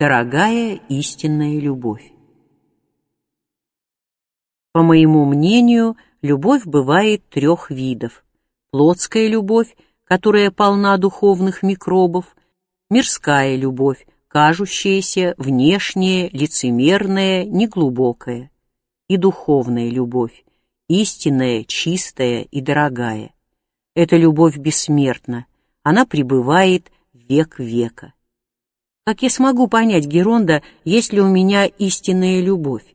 дорогая истинная любовь. По моему мнению, любовь бывает 3 видов. Плотская любовь, которая полна духовных микробов, мирская любовь, кажущаяся, внешняя, лицемерная, неглубокая, и духовная любовь, истинная, чистая и дорогая. Эта любовь бессмертна, она пребывает век века. Как я смогу понять, Геронда, есть ли у меня истинная любовь?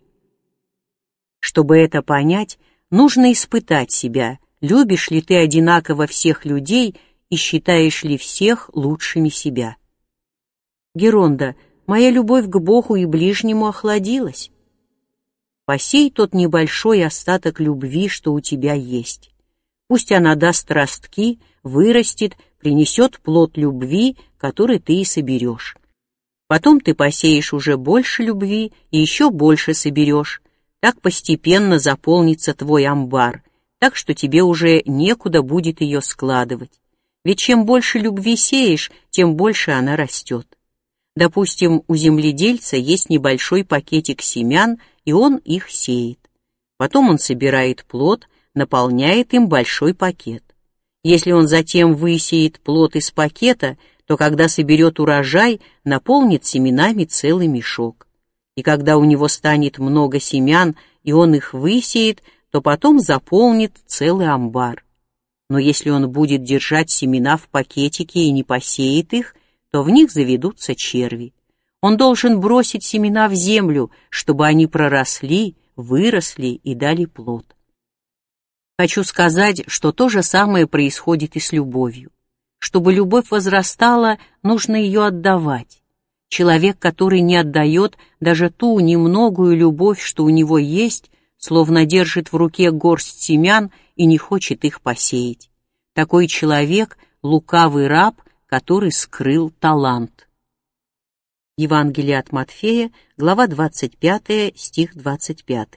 Чтобы это понять, нужно испытать себя, любишь ли ты одинаково всех людей и считаешь ли всех лучшими себя. Геронда, моя любовь к Богу и ближнему охладилась. Посей тот небольшой остаток любви, что у тебя есть. Пусть она даст ростки, вырастет, принесет плод любви, который ты и соберешь. Потом ты посеешь уже больше любви и еще больше соберешь. Так постепенно заполнится твой амбар, так что тебе уже некуда будет ее складывать. Ведь чем больше любви сеешь, тем больше она растет. Допустим, у земледельца есть небольшой пакетик семян, и он их сеет. Потом он собирает плод, наполняет им большой пакет. Если он затем высеет плод из пакета, то когда соберет урожай, наполнит семенами целый мешок. И когда у него станет много семян, и он их высеет, то потом заполнит целый амбар. Но если он будет держать семена в пакетике и не посеет их, то в них заведутся черви. Он должен бросить семена в землю, чтобы они проросли, выросли и дали плод. Хочу сказать, что то же самое происходит и с любовью. Чтобы любовь возрастала, нужно ее отдавать. Человек, который не отдает даже ту немногую любовь, что у него есть, словно держит в руке горсть семян и не хочет их посеять. Такой человек — лукавый раб, который скрыл талант. Евангелие от Матфея, глава 25, стих 25.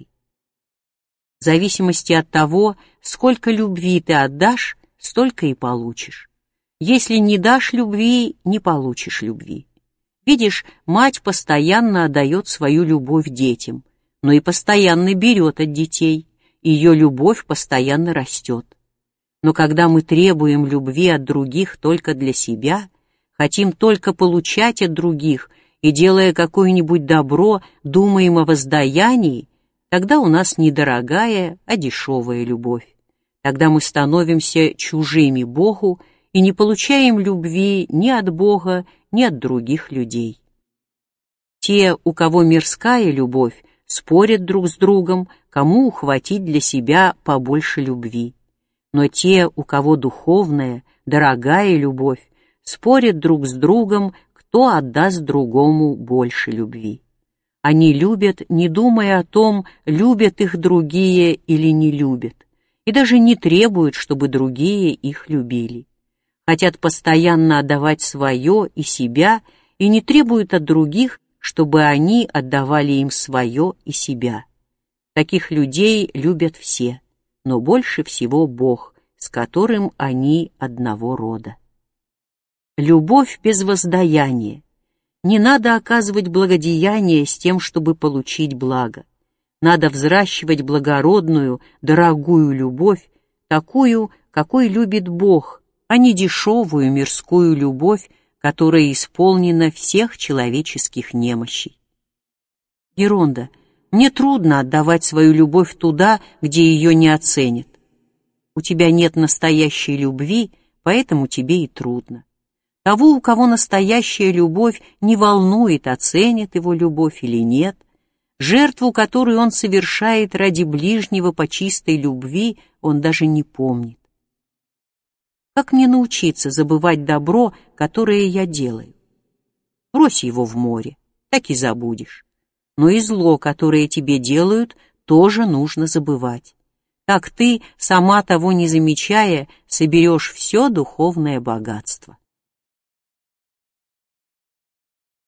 В зависимости от того, сколько любви ты отдашь, столько и получишь. Если не дашь любви, не получишь любви. Видишь, мать постоянно отдает свою любовь детям, но и постоянно берет от детей, ее любовь постоянно растет. Но когда мы требуем любви от других только для себя, хотим только получать от других и, делая какое-нибудь добро, думаем о воздаянии, тогда у нас не дорогая, а дешевая любовь. Тогда мы становимся чужими Богу и не получаем любви ни от Бога, ни от других людей. Те, у кого мирская любовь, спорят друг с другом, кому ухватить для себя побольше любви. Но те, у кого духовная, дорогая любовь, спорят друг с другом, кто отдаст другому больше любви. Они любят, не думая о том, любят их другие или не любят, и даже не требуют, чтобы другие их любили. Хотят постоянно отдавать свое и себя, и не требуют от других, чтобы они отдавали им свое и себя. Таких людей любят все, но больше всего Бог, с которым они одного рода. Любовь без воздаяния. Не надо оказывать благодеяние с тем, чтобы получить благо. Надо взращивать благородную, дорогую любовь, такую, какой любит Бог, а не дешевую мирскую любовь, которая исполнена всех человеческих немощей. Геронда, мне трудно отдавать свою любовь туда, где ее не оценят. У тебя нет настоящей любви, поэтому тебе и трудно. Того, у кого настоящая любовь, не волнует, оценит его любовь или нет. Жертву, которую он совершает ради ближнего по чистой любви, он даже не помнит. Как мне научиться забывать добро, которое я делаю? Брось его в море, так и забудешь. Но и зло, которое тебе делают, тоже нужно забывать. Так ты, сама того не замечая, соберешь все духовное богатство.